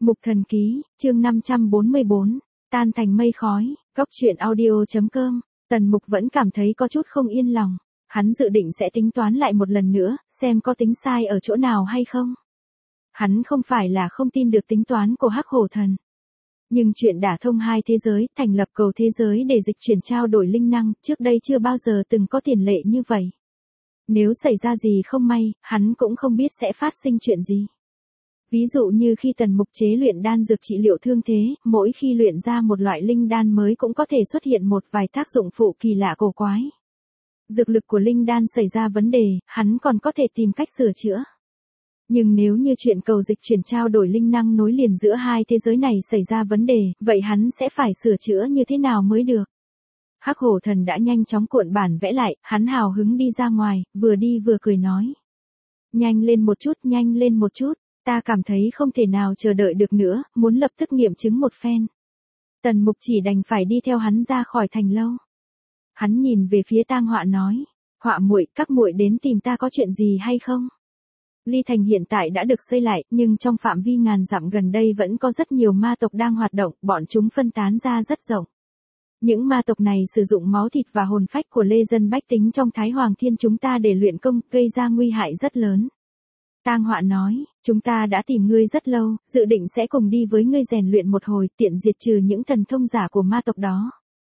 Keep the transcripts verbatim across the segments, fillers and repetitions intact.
Mục Thần Ký, chương năm trăm bốn mươi bốn, tan thành mây khói, góc truyện audio.com, Tần Mục vẫn cảm thấy có chút không yên lòng, hắn dự định sẽ tính toán lại một lần nữa, xem có tính sai ở chỗ nào hay không. Hắn không phải là không tin được tính toán của Hắc Hổ Thần. Nhưng chuyện đả thông hai thế giới, thành lập cầu thế giới để dịch chuyển trao đổi linh năng, trước đây chưa bao giờ từng có tiền lệ như vậy. Nếu xảy ra gì không may, hắn cũng không biết sẽ phát sinh chuyện gì. Ví dụ như khi Tần Mục chế luyện đan dược trị liệu thương thế, mỗi khi luyện ra một loại linh đan mới cũng có thể xuất hiện một vài tác dụng phụ kỳ lạ cổ quái. Dược lực của linh đan xảy ra vấn đề, hắn còn có thể tìm cách sửa chữa. Nhưng nếu như chuyện cầu dịch chuyển trao đổi linh năng nối liền giữa hai thế giới này xảy ra vấn đề, vậy hắn sẽ phải sửa chữa như thế nào mới được? Hắc Hổ Thần đã nhanh chóng cuộn bản vẽ lại, hắn hào hứng đi ra ngoài, vừa đi vừa cười nói. Nhanh lên một chút, nhanh lên một chút. Ta cảm thấy không thể nào chờ đợi được nữa, muốn lập tức nghiệm chứng một phen. Tần Mục chỉ đành phải đi theo hắn ra khỏi thành lâu. Hắn nhìn về phía Tang Họa nói, Họa muội, các muội đến tìm ta có chuyện gì hay không? Ly Thành hiện tại đã được xây lại, nhưng trong phạm vi ngàn dặm gần đây vẫn có rất nhiều ma tộc đang hoạt động, bọn chúng phân tán ra rất rộng. Những ma tộc này sử dụng máu thịt và hồn phách của lê dân bách tính trong Thái Hoàng Thiên chúng ta để luyện công, gây ra nguy hại rất lớn. Tang Họa nói, chúng ta đã tìm ngươi rất lâu, dự định sẽ cùng đi với ngươi rèn luyện một hồi, tiện diệt trừ những thần thông giả của ma tộc đó.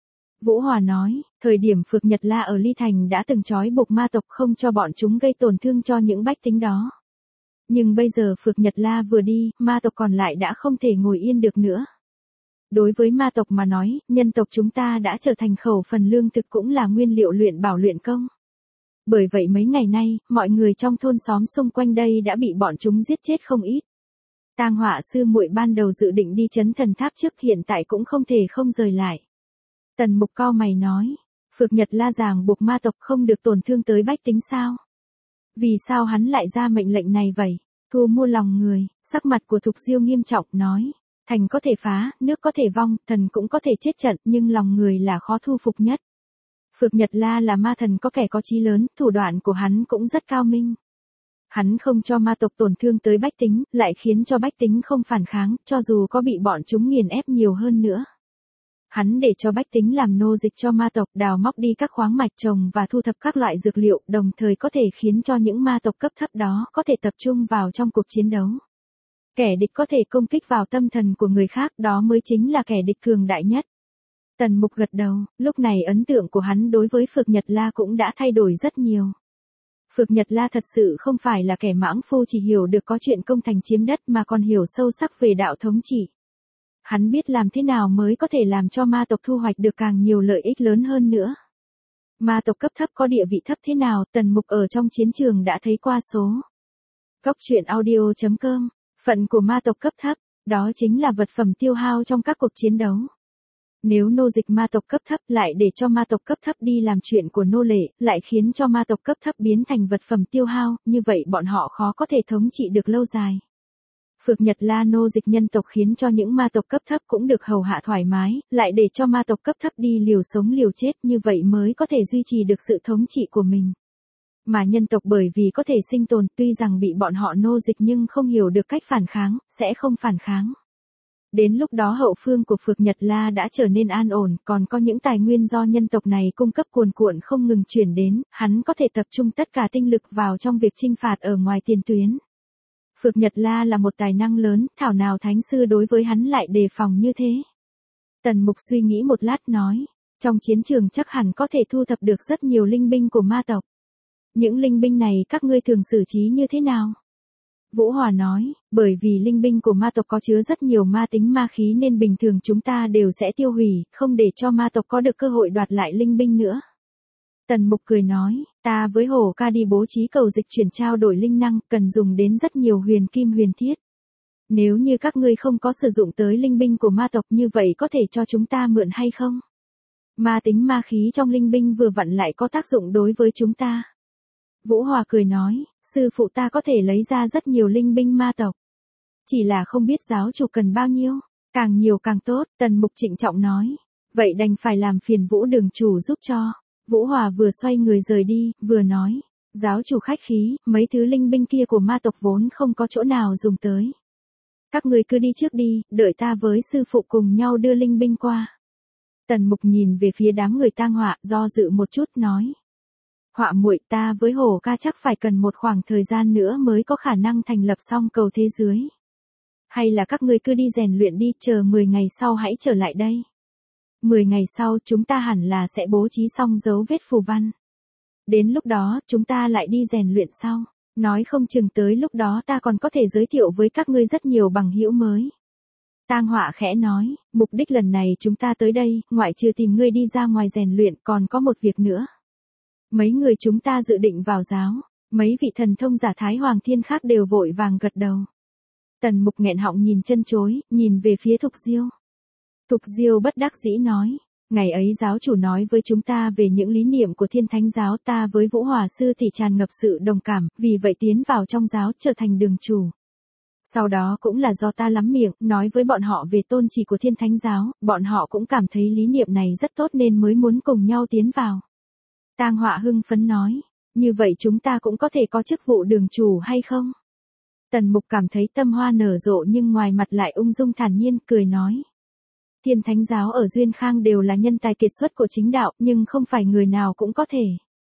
Vũ Hòa nói, thời điểm Phược Nhật La ở Ly Thành đã từng trói buộc ma tộc không cho bọn chúng gây tổn thương cho những bách tính đó. Nhưng bây giờ Phược Nhật La vừa đi, ma tộc còn lại đã không thể ngồi yên được nữa. Đối với ma tộc mà nói, nhân tộc chúng ta đã trở thành khẩu phần lương thực cũng là nguyên liệu luyện bảo luyện công. Bởi vậy mấy ngày nay, mọi người trong thôn xóm xung quanh đây đã bị bọn chúng giết chết không ít. Tang Họa sư muội ban đầu dự định đi trấn thần tháp trước, hiện tại cũng không thể không rời lại. Tần Mục cau mày nói, Phược Nhật La ràng buộc ma tộc không được tổn thương tới bách tính sao? Vì sao hắn lại ra mệnh lệnh này vậy? Thu mua lòng người, sắc mặt của Thục Diêu nghiêm trọng nói, thành có thể phá, nước có thể vong, thần cũng có thể chết trận, nhưng lòng người là khó thu phục nhất. Phược Nhật La là ma thần có kẻ có chí lớn, thủ đoạn của hắn cũng rất cao minh. Hắn không cho ma tộc tổn thương tới bách tính, lại khiến cho bách tính không phản kháng, cho dù có bị bọn chúng nghiền ép nhiều hơn nữa. Hắn để cho bách tính làm nô dịch cho ma tộc, đào móc đi các khoáng mạch trồng và thu thập các loại dược liệu, đồng thời có thể khiến cho những ma tộc cấp thấp đó có thể tập trung vào trong cuộc chiến đấu. Kẻ địch có thể công kích vào tâm thần của người khác, đó mới chính là kẻ địch cường đại nhất. Tần Mục gật đầu, lúc này ấn tượng của hắn đối với Phược Nhật La cũng đã thay đổi rất nhiều. Phược Nhật La thật sự không phải là kẻ mãng phu chỉ hiểu được có chuyện công thành chiếm đất mà còn hiểu sâu sắc về đạo thống trị. Hắn biết làm thế nào mới có thể làm cho ma tộc thu hoạch được càng nhiều lợi ích lớn hơn nữa. Ma tộc cấp thấp có địa vị thấp thế nào, Tần Mục ở trong chiến trường đã thấy qua số. Góc truyện audio.com, phận của ma tộc cấp thấp, đó chính là vật phẩm tiêu hao trong các cuộc chiến đấu. Nếu nô dịch ma tộc cấp thấp lại để cho ma tộc cấp thấp đi làm chuyện của nô lệ, lại khiến cho ma tộc cấp thấp biến thành vật phẩm tiêu hao, như vậy bọn họ khó có thể thống trị được lâu dài. Phược Nhật La nô dịch nhân tộc khiến cho những ma tộc cấp thấp cũng được hầu hạ thoải mái, lại để cho ma tộc cấp thấp đi liều sống liều chết, như vậy mới có thể duy trì được sự thống trị của mình. Mà nhân tộc bởi vì có thể sinh tồn, tuy rằng bị bọn họ nô dịch nhưng không hiểu được cách phản kháng, sẽ không phản kháng. Đến lúc đó hậu phương của Phược Nhật La đã trở nên an ổn, còn có những tài nguyên do nhân tộc này cung cấp cuồn cuộn không ngừng chuyển đến, hắn có thể tập trung tất cả tinh lực vào trong việc chinh phạt ở ngoài tiền tuyến. Phược Nhật La là một tài năng lớn, thảo nào thánh sư đối với hắn lại đề phòng như thế. Tần Mục suy nghĩ một lát nói, trong chiến trường chắc hẳn có thể thu thập được rất nhiều linh binh của ma tộc. Những linh binh này các ngươi thường xử trí như thế nào? Vũ Hòa nói, bởi vì linh binh của ma tộc có chứa rất nhiều ma tính ma khí nên bình thường chúng ta đều sẽ tiêu hủy, không để cho ma tộc có được cơ hội đoạt lại linh binh nữa. Tần Mục cười nói, ta với Hổ Ca đi bố trí cầu dịch chuyển trao đổi linh năng, cần dùng đến rất nhiều huyền kim huyền thiết. Nếu như các ngươi không có sử dụng tới linh binh của ma tộc như vậy có thể cho chúng ta mượn hay không? Ma tính ma khí trong linh binh vừa vặn lại có tác dụng đối với chúng ta. Vũ Hòa cười nói, sư phụ ta có thể lấy ra rất nhiều linh binh ma tộc. Chỉ là không biết giáo chủ cần bao nhiêu, càng nhiều càng tốt, Tần Mục trịnh trọng nói. Vậy đành phải làm phiền Vũ đường chủ giúp cho. Vũ Hòa vừa xoay người rời đi, vừa nói, giáo chủ khách khí, mấy thứ linh binh kia của ma tộc vốn không có chỗ nào dùng tới. Các ngươi cứ đi trước đi, đợi ta với sư phụ cùng nhau đưa linh binh qua. Tần Mục nhìn về phía đám người tang họa, do dự một chút nói. Họa muội, ta với Hổ ca chắc phải cần một khoảng thời gian nữa mới có khả năng thành lập xong cầu thế giới. Hay là các ngươi cứ đi rèn luyện đi, chờ mười ngày sau hãy trở lại đây. mười ngày sau chúng ta hẳn là sẽ bố trí xong dấu vết phù văn. Đến lúc đó, chúng ta lại đi rèn luyện sau. Nói không chừng tới lúc đó ta còn có thể giới thiệu với các ngươi rất nhiều bằng hữu mới. Tang Họa khẽ nói, mục đích lần này chúng ta tới đây, ngoại trừ tìm ngươi đi ra ngoài rèn luyện, còn có một việc nữa. Mấy người chúng ta dự định vào giáo, mấy vị thần thông giả Thái Hoàng Thiên khác đều vội vàng gật đầu. Tần Mục nghẹn họng nhìn chân chối, nhìn về phía Thục Diêu. Thục Diêu bất đắc dĩ nói, ngày ấy giáo chủ nói với chúng ta về những lý niệm của Thiên Thánh giáo, ta với Vũ Hòa sư thì tràn ngập sự đồng cảm, vì vậy tiến vào trong giáo trở thành đường chủ. Sau đó cũng là do ta lắm miệng, nói với bọn họ về tôn chỉ của Thiên Thánh giáo, bọn họ cũng cảm thấy lý niệm này rất tốt nên mới muốn cùng nhau tiến vào. Tang Họa hưng phấn nói, như vậy chúng ta cũng có thể có chức vụ đường chủ hay không? Tần Mục cảm thấy tâm hoa nở rộ nhưng ngoài mặt lại ung dung thản nhiên, cười nói. Thiên Thánh giáo ở Duyên Khang đều là nhân tài kiệt xuất của chính đạo, nhưng không phải người nào cũng có thể.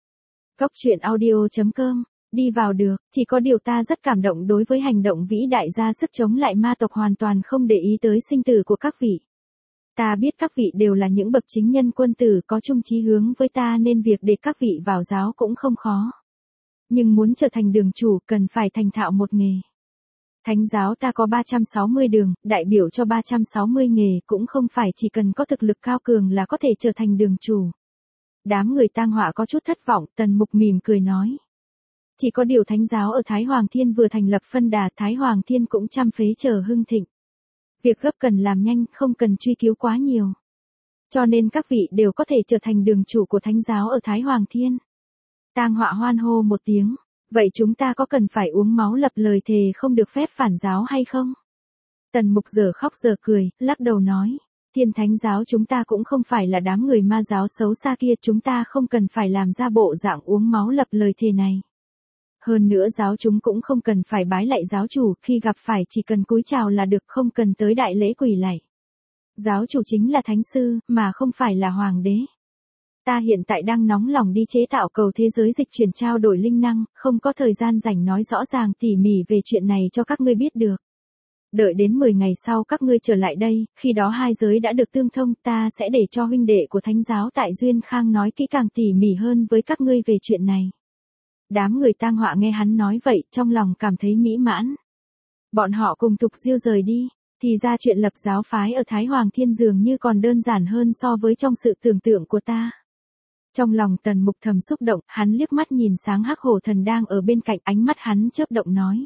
Góc truyện audio chấm com, đi vào được, chỉ có điều ta rất cảm động đối với hành động vĩ đại ra sức chống lại ma tộc, hoàn toàn không để ý tới sinh tử của các vị. Ta biết các vị đều là những bậc chính nhân quân tử có chung chí hướng với ta nên việc để các vị vào giáo cũng không khó. Nhưng muốn trở thành đường chủ cần phải thành thạo một nghề. Thánh giáo ta có ba trăm sáu mươi đường, đại biểu cho ba trăm sáu mươi nghề, cũng không phải chỉ cần có thực lực cao cường là có thể trở thành đường chủ. Đám người Tang Họa có chút thất vọng, Tần Mục mỉm cười nói. Chỉ có điều Thánh giáo ở Thái Hoàng Thiên vừa thành lập phân đà, Thái Hoàng Thiên cũng trăm phế chờ hưng thịnh. Việc gấp cần làm nhanh, không cần truy cứu quá nhiều. Cho nên các vị đều có thể trở thành đường chủ của Thánh giáo ở Thái Hoàng Thiên. Tang Họa hoan hô một tiếng. Vậy chúng ta có cần phải uống máu lập lời thề không được phép phản giáo hay không? Tần Mục giờ khóc giờ cười, lắc đầu nói. Thiên Thánh giáo chúng ta cũng không phải là đám người ma giáo xấu xa kia, chúng ta không cần phải làm ra bộ dạng uống máu lập lời thề này. Hơn nữa giáo chúng cũng không cần phải bái lạy giáo chủ, khi gặp phải chỉ cần cúi chào là được, không cần tới đại lễ quỳ lạy. Giáo chủ chính là thánh sư, mà không phải là hoàng đế. Ta hiện tại đang nóng lòng đi chế tạo cầu thế giới dịch chuyển trao đổi linh năng, không có thời gian rảnh nói rõ ràng tỉ mỉ về chuyện này cho các ngươi biết được. Đợi đến mười ngày sau các ngươi trở lại đây, khi đó hai giới đã được tương thông, ta sẽ để cho huynh đệ của Thánh giáo tại Duyên Khang nói kỹ càng tỉ mỉ hơn với các ngươi về chuyện này. Đám người Tang Họa nghe hắn nói vậy, trong lòng cảm thấy mỹ mãn. Bọn họ cùng Thục Diêu rời đi, thì ra chuyện lập giáo phái ở Thái Hoàng Thiên dường như còn đơn giản hơn so với trong sự tưởng tượng của ta. Trong lòng Tần Mục thầm xúc động, hắn liếc mắt nhìn sáng Hắc Hổ Thần đang ở bên cạnh, ánh mắt hắn chớp động nói.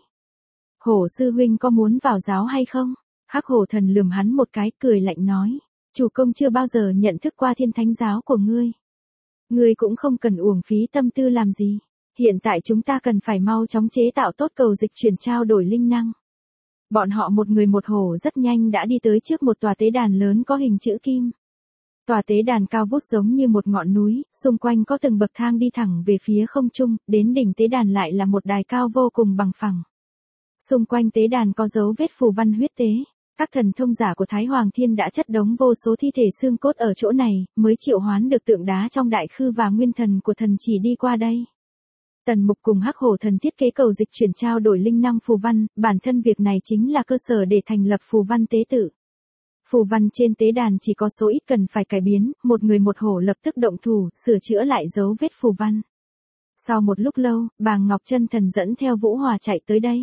Hổ sư huynh có muốn vào giáo hay không? Hắc Hổ Thần lườm hắn một cái, cười lạnh nói. Chủ công chưa bao giờ nhận thức qua Thiên Thánh giáo của ngươi. Ngươi cũng không cần uổng phí tâm tư làm gì. Hiện tại chúng ta cần phải mau chóng chế tạo tốt cầu dịch chuyển trao đổi linh năng. Bọn họ một người một hổ rất nhanh đã đi tới trước một tòa tế đàn lớn có hình chữ kim. Tòa tế đàn cao vút giống như một ngọn núi, xung quanh có từng bậc thang đi thẳng về phía không trung, đến đỉnh tế đàn lại là một đài cao vô cùng bằng phẳng. Xung quanh tế đàn có dấu vết phù văn huyết tế. Các thần thông giả của Thái Hoàng Thiên đã chất đống vô số thi thể xương cốt ở chỗ này, mới triệu hoán được tượng đá trong đại khư và nguyên thần của thần chỉ đi qua đây. Tần Mục cùng Hắc Hổ Thần thiết kế cầu dịch chuyển trao đổi linh năng phù văn, bản thân việc này chính là cơ sở để thành lập phù văn tế tự. Phù văn trên tế đàn chỉ có số ít cần phải cải biến, một người một hổ lập tức động thủ, sửa chữa lại dấu vết phù văn. Sau một lúc lâu, Bàng Ngọc Chân Thần dẫn theo Vũ Hòa chạy tới đây.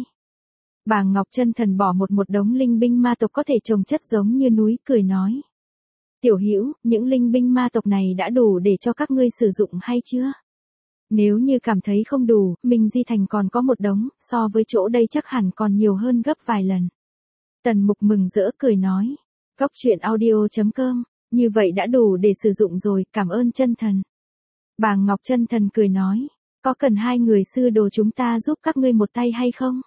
Bàng Ngọc Chân Thần bỏ một một đống linh binh ma tộc có thể trồng chất giống như núi, cười nói. Tiểu Hữu, những linh binh ma tộc này đã đủ để cho các ngươi sử dụng hay chưa? Nếu như cảm thấy không đủ, Minh Di Thành còn có một đống, so với chỗ đây chắc hẳn còn nhiều hơn gấp vài lần. Tần Mục mừng rỡ cười nói. Góc truyện audio chấm com, như vậy đã đủ để sử dụng rồi, cảm ơn chân thần. Bàng Ngọc Chân Thần cười nói, có cần hai người sư đồ chúng ta giúp các ngươi một tay hay không?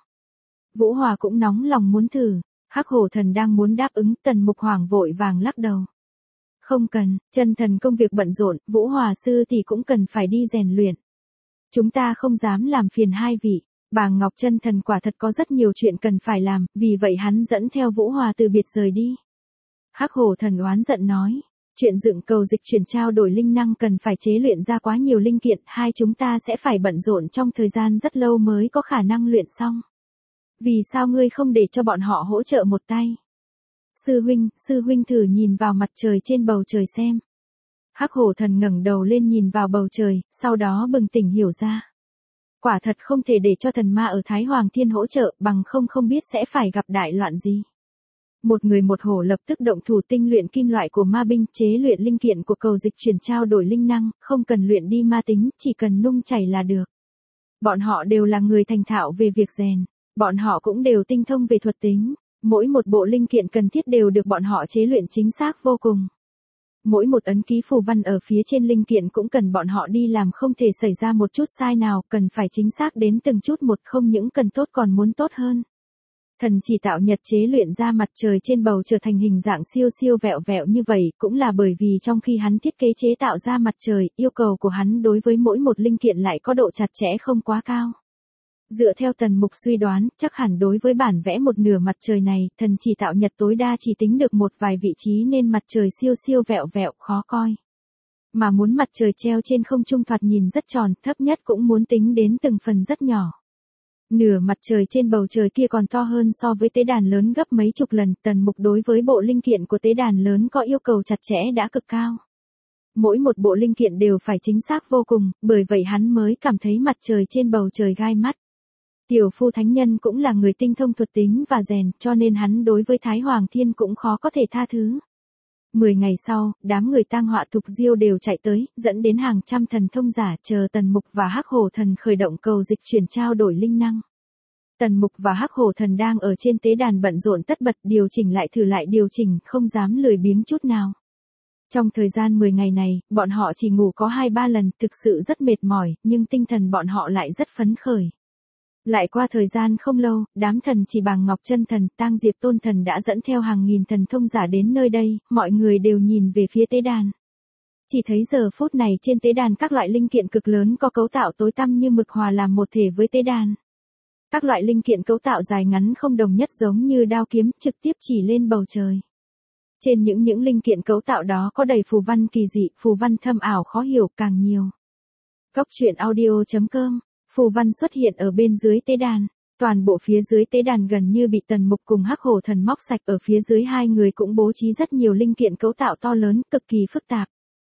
Vũ Hòa cũng nóng lòng muốn thử, Hắc Hổ Thần đang muốn đáp ứng, Tần Mục hoảng vội vàng lắc đầu. Không cần, chân thần công việc bận rộn, Vũ Hòa sư thì cũng cần phải đi rèn luyện. Chúng ta không dám làm phiền hai vị. Bàng Ngọc Chân Thần quả thật có rất nhiều chuyện cần phải làm, vì vậy hắn dẫn theo Vũ Hòa từ biệt rời đi. Hắc Hổ Thần oán giận nói, chuyện dựng cầu dịch chuyển trao đổi linh năng cần phải chế luyện ra quá nhiều linh kiện, hai chúng ta sẽ phải bận rộn trong thời gian rất lâu mới có khả năng luyện xong. Vì sao ngươi không để cho bọn họ hỗ trợ một tay? Sư huynh, sư huynh thử nhìn vào mặt trời trên bầu trời xem. Hắc Hổ Thần ngẩng đầu lên nhìn vào bầu trời, sau đó bừng tỉnh hiểu ra. Quả thật không thể để cho thần ma ở Thái Hoàng Thiên hỗ trợ, bằng không không biết sẽ phải gặp đại loạn gì. Một người một hổ lập tức động thủ tinh luyện kim loại của ma binh, chế luyện linh kiện của cầu dịch chuyển trao đổi linh năng, không cần luyện đi ma tính, chỉ cần nung chảy là được. Bọn họ đều là người thành thạo về việc rèn, bọn họ cũng đều tinh thông về thuật tính, mỗi một bộ linh kiện cần thiết đều được bọn họ chế luyện chính xác vô cùng. Mỗi một ấn ký phù văn ở phía trên linh kiện cũng cần bọn họ đi làm, không thể xảy ra một chút sai nào, cần phải chính xác đến từng chút một, không những cần tốt còn muốn tốt hơn. Thần chỉ tạo nhật chế luyện ra mặt trời trên bầu trở thành hình dạng siêu siêu vẹo vẹo như vậy, cũng là bởi vì trong khi hắn thiết kế chế tạo ra mặt trời, yêu cầu của hắn đối với mỗi một linh kiện lại có độ chặt chẽ không quá cao. Dựa theo Tần Mục suy đoán, chắc hẳn đối với bản vẽ một nửa mặt trời này, thần chỉ tạo nhật tối đa chỉ tính được một vài vị trí nên mặt trời siêu siêu vẹo vẹo, khó coi. Mà muốn mặt trời treo trên không trung thoạt nhìn rất tròn, thấp nhất cũng muốn tính đến từng phần rất nhỏ. Nửa mặt trời trên bầu trời kia còn to hơn so với tế đàn lớn gấp mấy chục lần, Tần Mục đối với bộ linh kiện của tế đàn lớn có yêu cầu chặt chẽ đã cực cao. Mỗi một bộ linh kiện đều phải chính xác vô cùng, bởi vậy hắn mới cảm thấy mặt trời trên bầu trời gai mắt. Tiểu Phu Thánh Nhân cũng là người tinh thông thuật tính và rèn, cho nên hắn đối với Thái Hoàng Thiên cũng khó có thể tha thứ. Mười ngày sau, đám người Tang Họa Thục Diêu đều chạy tới, dẫn đến hàng trăm thần thông giả chờ Tần Mục và Hắc Hổ Thần khởi động cầu dịch chuyển trao đổi linh năng. Tần Mục và Hắc Hổ Thần đang ở trên tế đàn bận rộn tất bật, điều chỉnh lại thử lại điều chỉnh, không dám lười biếng chút nào. Trong thời gian mười ngày này, bọn họ chỉ ngủ có hai ba lần, thực sự rất mệt mỏi, nhưng tinh thần bọn họ lại rất phấn khởi. Lại qua thời gian không lâu, đám thần chỉ Bàng Ngọc Chân Thần, Tang Diệp Tôn Thần đã dẫn theo hàng nghìn thần thông giả đến nơi đây, mọi người đều nhìn về phía tế đàn. Chỉ thấy giờ phút này trên tế đàn các loại linh kiện cực lớn có cấu tạo tối tăm như mực hòa làm một thể với tế đàn. Các loại linh kiện cấu tạo dài ngắn không đồng nhất giống như đao kiếm, trực tiếp chỉ lên bầu trời. Trên những những linh kiện cấu tạo đó có đầy phù văn kỳ dị, phù văn thâm ảo khó hiểu càng nhiều. Góc truyện audio chấm com. Phù văn xuất hiện ở bên dưới tế đàn, toàn bộ phía dưới tế đàn gần như bị Tần Mục cùng Hắc Hổ Thần móc sạch, ở phía dưới hai người cũng bố trí rất nhiều linh kiện cấu tạo to lớn, cực kỳ phức tạp.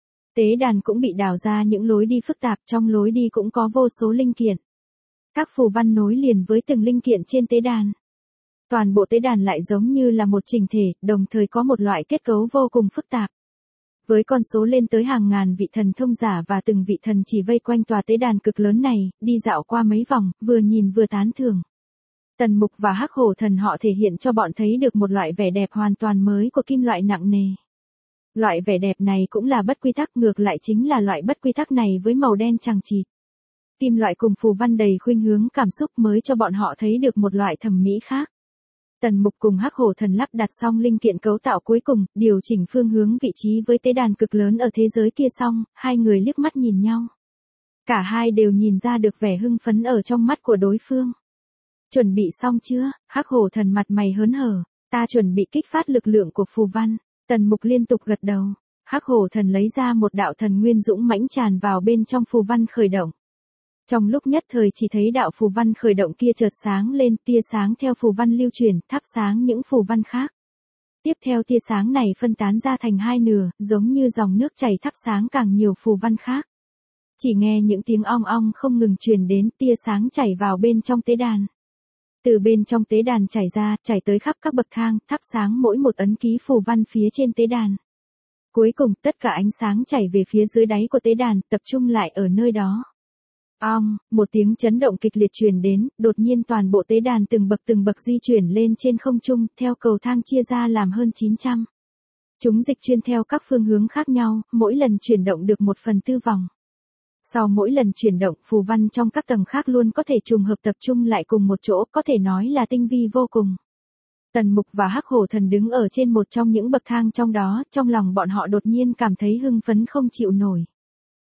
Tế đàn cũng bị đào ra những lối đi phức tạp, trong lối đi cũng có vô số linh kiện. Các phù văn nối liền với từng linh kiện trên tế đàn. Toàn bộ tế đàn lại giống như là một chỉnh thể, đồng thời có một loại kết cấu vô cùng phức tạp. Với con số lên tới hàng ngàn vị thần thông giả và từng vị thần chỉ vây quanh tòa tế đàn cực lớn này, đi dạo qua mấy vòng, vừa nhìn vừa tán thưởng. Tần Mục và Hắc Hổ Thần họ thể hiện cho bọn thấy được một loại vẻ đẹp hoàn toàn mới của kim loại nặng nề. Loại vẻ đẹp này cũng là bất quy tắc, ngược lại chính là loại bất quy tắc này với màu đen chằng chịt. Kim loại cùng phù văn đầy khuynh hướng cảm xúc mới cho bọn họ thấy được một loại thẩm mỹ khác. Tần Mục cùng Hắc Hổ Thần lắp đặt xong linh kiện cấu tạo cuối cùng, điều chỉnh phương hướng vị trí với tế đàn cực lớn ở thế giới kia xong, hai người liếc mắt nhìn nhau. Cả hai đều nhìn ra được vẻ hưng phấn ở trong mắt của đối phương. Chuẩn bị xong chưa? Hắc Hổ Thần mặt mày hớn hở, ta chuẩn bị kích phát lực lượng của phù văn. Tần Mục liên tục gật đầu. Hắc Hổ Thần lấy ra một đạo thần nguyên dũng mãnh tràn vào bên trong phù văn khởi động. Trong lúc nhất thời chỉ thấy đạo phù văn khởi động kia chợt sáng lên, tia sáng theo phù văn lưu truyền, thắp sáng những phù văn khác. Tiếp theo tia sáng này phân tán ra thành hai nửa, giống như dòng nước chảy thắp sáng càng nhiều phù văn khác. Chỉ nghe những tiếng ong ong không ngừng truyền đến, tia sáng chảy vào bên trong tế đàn. Từ bên trong tế đàn chảy ra, chảy tới khắp các bậc thang, thắp sáng mỗi một ấn ký phù văn phía trên tế đàn. Cuối cùng, tất cả ánh sáng chảy về phía dưới đáy của tế đàn, tập trung lại ở nơi đó. Ong, một tiếng chấn động kịch liệt truyền đến, đột nhiên toàn bộ tế đàn từng bậc từng bậc di chuyển lên trên không trung, theo cầu thang chia ra làm hơn chín trăm. Chúng dịch chuyển theo các phương hướng khác nhau, mỗi lần chuyển động được một phần tư vòng. Sau mỗi lần chuyển động, phù văn trong các tầng khác luôn có thể trùng hợp tập trung lại cùng một chỗ, có thể nói là tinh vi vô cùng. Tần Mục và Hắc Hổ Thần đứng ở trên một trong những bậc thang trong đó, trong lòng bọn họ đột nhiên cảm thấy hưng phấn không chịu nổi.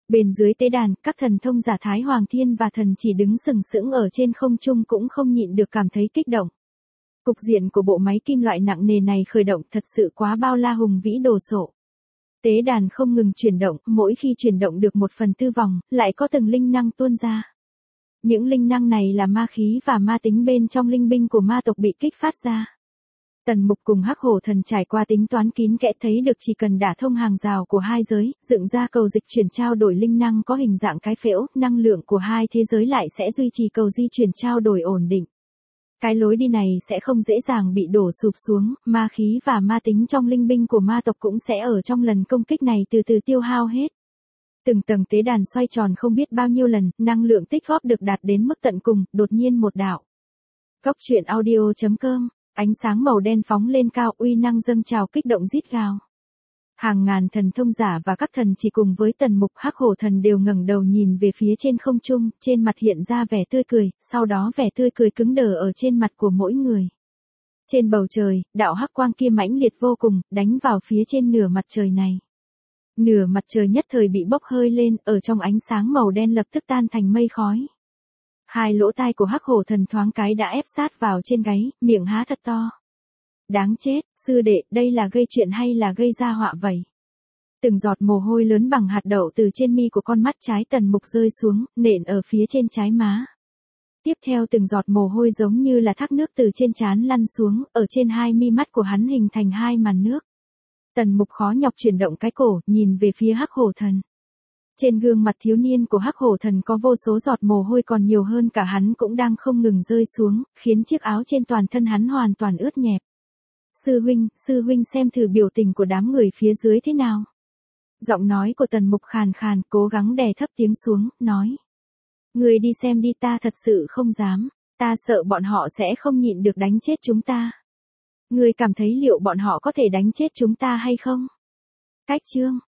Bên dưới tế đàn, các thần thông giả Thái Hoàng Thiên và thần chỉ đứng sừng sững ở trên không trung cũng không nhịn được cảm thấy kích động. Cục diện của bộ máy kim loại nặng nề này khởi động thật sự quá bao la hùng vĩ đồ sộ. Tế đàn không ngừng chuyển động, mỗi khi chuyển động được một phần tư vòng, lại có từng linh năng tuôn ra. Những linh năng này là ma khí và ma tính bên trong linh binh của ma tộc bị kích phát ra. Tần Mục cùng Hắc Hổ Thần trải qua tính toán kín kẽ thấy được chỉ cần đả thông hàng rào của hai giới, dựng ra cầu dịch chuyển trao đổi linh năng có hình dạng cái phễu, năng lượng của hai thế giới lại sẽ duy trì cầu di chuyển trao đổi ổn định. Cái lối đi này sẽ không dễ dàng bị đổ sụp xuống, ma khí và ma tính trong linh binh của ma tộc cũng sẽ ở trong lần công kích này từ từ tiêu hao hết. Từng tầng tế đàn xoay tròn không biết bao nhiêu lần, năng lượng tích góp được đạt đến mức tận cùng, đột nhiên một đạo. Góc truyện audio chấm com, ánh sáng màu đen phóng lên cao, uy năng dâng trào kích động rít gào. Hàng ngàn thần thông giả và các thần chỉ cùng với Tần Mục, Hắc Hổ Thần đều ngẩng đầu nhìn về phía trên không trung, trên mặt hiện ra vẻ tươi cười, sau đó vẻ tươi cười cứng đờ ở trên mặt của mỗi người. Trên bầu trời, đạo hắc quang kia mãnh liệt vô cùng, đánh vào phía trên nửa mặt trời này. Nửa mặt trời nhất thời bị bốc hơi lên, ở trong ánh sáng màu đen lập tức tan thành mây khói. Hai lỗ tai của Hắc Hổ Thần thoáng cái đã ép sát vào trên gáy, miệng há thật to. Đáng chết, sư đệ, đây là gây chuyện hay là gây ra họa vậy? Từng giọt mồ hôi lớn bằng hạt đậu từ trên mi của con mắt trái Tần Mục rơi xuống, nện ở phía trên trái má. Tiếp theo từng giọt mồ hôi giống như là thác nước từ trên trán lăn xuống, ở trên hai mi mắt của hắn hình thành hai màn nước. Tần Mục khó nhọc chuyển động cái cổ, nhìn về phía Hắc Hổ Thần. Trên gương mặt thiếu niên của Hắc Hổ Thần có vô số giọt mồ hôi còn nhiều hơn cả hắn cũng đang không ngừng rơi xuống, khiến chiếc áo trên toàn thân hắn hoàn toàn ướt nhẹp. Sư huynh, sư huynh xem thử biểu tình của đám người phía dưới thế nào. Giọng nói của Tần Mục khàn khàn, cố gắng đè thấp tiếng xuống, nói. Người đi xem đi, ta thật sự không dám, ta sợ bọn họ sẽ không nhịn được đánh chết chúng ta. Người cảm thấy liệu bọn họ có thể đánh chết chúng ta hay không? Cách chương